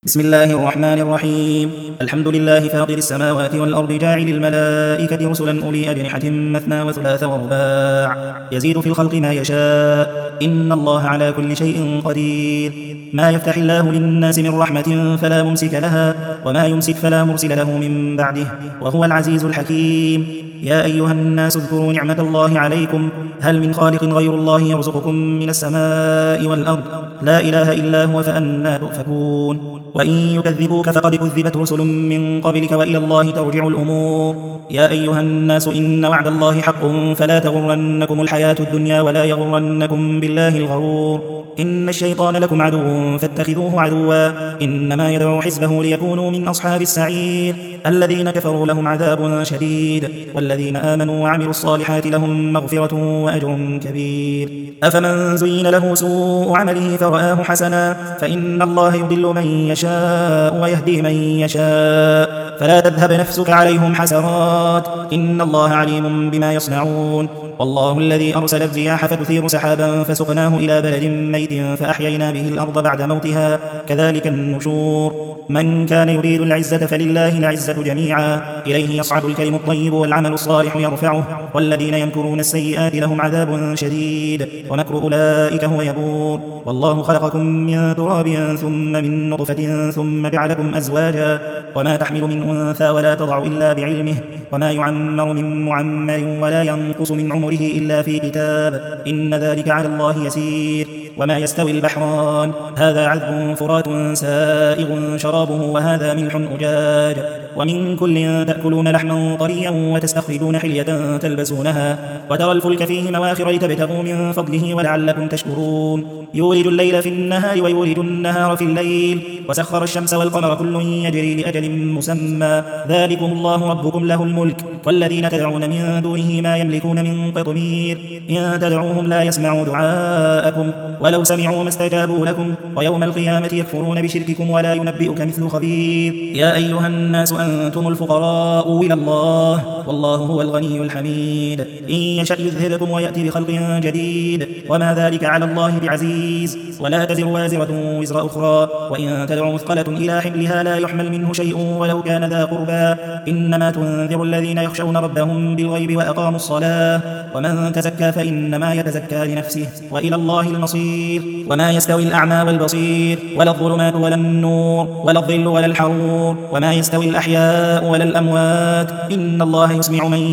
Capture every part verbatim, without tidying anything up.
بسم الله الرحمن الرحيم. الحمد لله فاطر السماوات والأرض جاعل الملائكة رسلا أولي أجنحة مثنى وثلاث ورباع يزيد في الخلق ما يشاء إن الله على كل شيء قدير. ما يفتح الله للناس من رحمة فلا ممسك لها وما يمسك فلا مرسل له من بعده وهو العزيز الحكيم. يا أيها الناس اذكروا نعمة الله عليكم هل من خالق غير الله يرزقكم من السماء والأرض لا إله إلا هو فأنى تؤفكون. وإن يكذبوك فقد كذبت رسل من قبلك وإلى الله ترجع الأمور. يا أيها الناس إن وعد الله حق فلا تغرنكم الحياة الدنيا ولا يغرنكم بالله الغرور. إن الشيطان لكم عدو فاتخذوه عدوا إنما يدعو حزبه ليكونوا من أصحاب السعير. الذين كفروا لهم عذاب شديد والذين آمنوا وعملوا الصالحات لهم مغفرة وأجر كبير. أفمن زين له سوء عمله فرآه حسنا فإن الله يضل من يشاء ويهدي من يشاء فلا تذهب نفسك عليهم حسرات إن الله عليم بما يصنعون. والله الذي أرسل الرياح فتثير سحابا فسقناه إلى بلد ميت فأحيينا به الأرض بعد موتها كذلك النشور. من كان يريد العزة فلله العزة جميعا إليه يصعد الكلم الطيب والعمل الصالح يرفعه والذين يمكرون السيئات لهم عذاب شديد ومكر أولئك هو يبور. والله خلقكم من تراب ثم من نطفة ثم جعلكم أزواجا وما تحمل من أنثى ولا تضع إلا بعلمه وما يعمر من معمر ولا ينقص من عمره إلا في كتاب إن ذلك على الله يسير. وما يستوي البحران هذا عذب فرات سائغ شرابه وهذا ملح أجاج ومن كل تأكلون لحما طريا وتستخرجون حلية تلبسونها وترى الفلك فيه مواخر لتبتغوا من فضله ولعلكم تشكرون. يولج الليل في النهار ويولج النهار في الليل وسخر الشمس والقمر كل يجري لأجل مسمى ذلكم الله ربكم له الملك والذين تدعون من دونه ما يملكون من قطمير إن تدعوهم لا يسمعوا دعاءكم ولو سمعوا ما استجابوا لكم ويوم القيامة يكفرون بشرككم ولا ينبئك مثل خبير. يا أيها الناس أنتم الفقراء إلى الله والله هو الغني الحميد. إن يشأ يذهبكم ويأتي بخلق جديد وما ذلك على الله بعزيز. ولا تزر وازرة وزر أخرى وإن تدع مثقلة إلى حملها لا يحمل منه شيء ولو كان ذا قربى إنما تنذر الذين يخشون ربهم بالغيب وأقاموا الصلاة ومن تزكى فإنما يتزكى لنفسه وإلى الله المصير. وما يستوي الأعمى والبصير ولا الظلمات ولا النور ولا الظل ولا الحرور وما يستوي الأحياء ولا الأموات إن الله يسمع من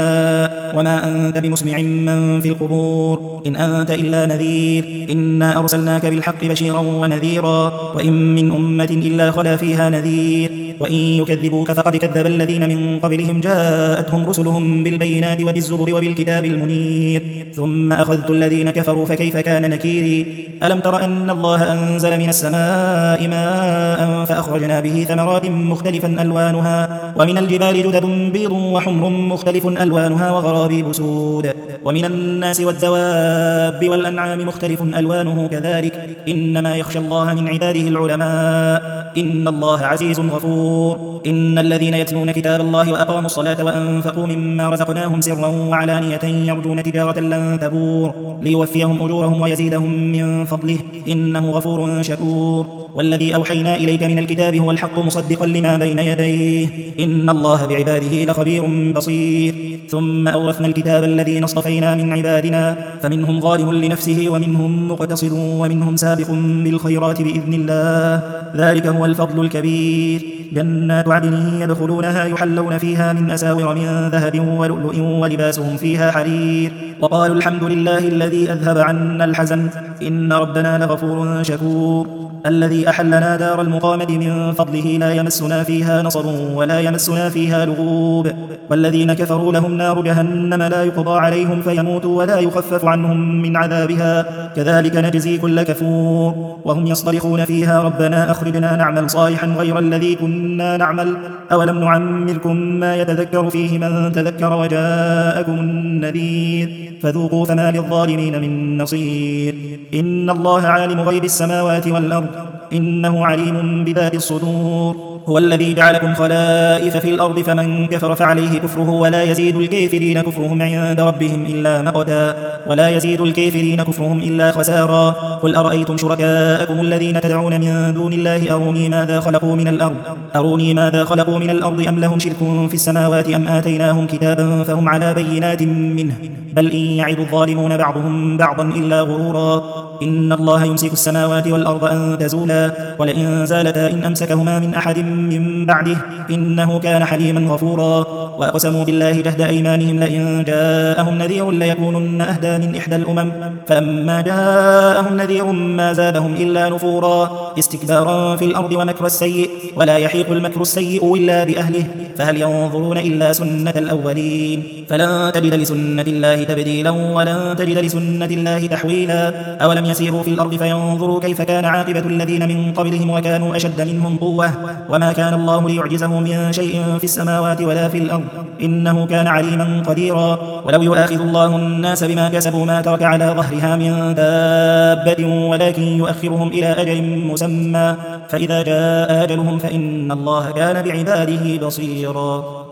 يشاء وما أنت بمسمع من في القبور إن أنت إلا نذير. إنا أرسلناك بالحق بشيرا ونذيرا وإن من أمة إلا خلا فيها نذير. وإن يكذبوك فقد كذب الذين من قبلهم جاءتهم رسلهم بالبينات وبالزبر وبالكتاب المنير ثم أخذت الذين كفروا فكيف كان نكيري. ألم تر أن الله أنزل من السماء ماء فأخرجنا به ثمرات مختلفا ألوانها ومن الجبال جدد بيض وحمر مختلف ألوانها وغرابيب سود ومن الناس والدواب والأنعام مختلف ألوانه كذلك إنما يخشى الله من عباده العلماء إن الله عزيز غفور. إن الذين يتلون كتاب الله وأقاموا الصلاة وأنفقوا مما رزقناهم سرا وعلانية يرجون تجارة لن تبور ليوفيهم أجورهم ويزيدهم من فضله إنه غفور شكور. والذي أوحينا إليك من الكتاب هو الحق مصدقا لما بين يديه إن الله بعباده لخبير بصير. ثم أورثنا الكتاب الذين اصطفينا من عبادنا فمنهم ظالم لنفسه ومنهم مقتصد ومنهم سابق بالخيرات بإذن الله ذلك هو الفضل الكبير. جنات عدن يدخلونها يحلون فيها من أساور من ذهب ولؤلؤ ولباسهم فيها حرير وقالوا الحمد لله الذي أذهب عنا الحزن إن ربنا لغفور شكور. الذي أحلنا دار المقامة من فضله لا يمسنا فيها نصب ولا يمسنا فيها لغوب والذين كفروا لهم نار جهنم لا يقضى عليهم فيموتوا ولا يخفف عنهم من عذابها كذلك نجزي كل كفور. وهم يصطرخون فيها ربنا أخرجنا نعمل صالحا غير الذي كنا نعمل أولم نعمركم ما يتذكر فيه من تذكر وجاءكم النذير فذوقوا فما للظالمين من نصير. إن الله عالم غيب السماوات والأرض إنه عليم بذات الصدور. هو الذي جعلكم خلائف في الأرض فمن كفر فعليه كفره ولا يزيد الكافرين كفرهم عند ربهم إلا مقتا ولا يزيد الكافرين كفرهم إلا خسارا. قل أرأيتم شركاءكم الذين تدعون من دون الله أروني ماذا خلقوا من الأرض أروني ماذا خلقوا من الأرض أم لهم شرك في السماوات أم آتيناهم كتابا فهم على بينات منه بل إن يعد الظالمون بعضهم بعضا إلا غرورا. إن الله يمسك السماوات والأرض أن تزولا ولئن زالتا إن أمسكهما من أحد من بعده إنه كان حليما غفورا. وأقسموا بالله جهد أيمانهم لئن جاءهم نذير ليكونن أهدى من إحدى الأمم فلما جاءهم نذير ما زادهم إلا نفورا استكبارا في الأرض ومكر السيء ولا يحيق المكر السيء إلا بأهله فهل ينظرون إلا سنة الأولين فلن تجد لسنة الله تبديلا ولن تجد لسنة الله تحويلا. أولم يسيروا في الأرض فينظروا كيف كان عاقبة الذين من قبلهم وكانوا أشد منهم قوة وما كان الله ليعجزه من شيء في السماوات ولا في الأرض إنه كان عليما قديرا. ولو يؤاخذ الله الناس بما كسبوا ما ترك على ظهرها من دابة ولكن يؤخرهم إلى أجل مسمى فإذا جاء أجلهم فإن الله كان بعباده بصيرا.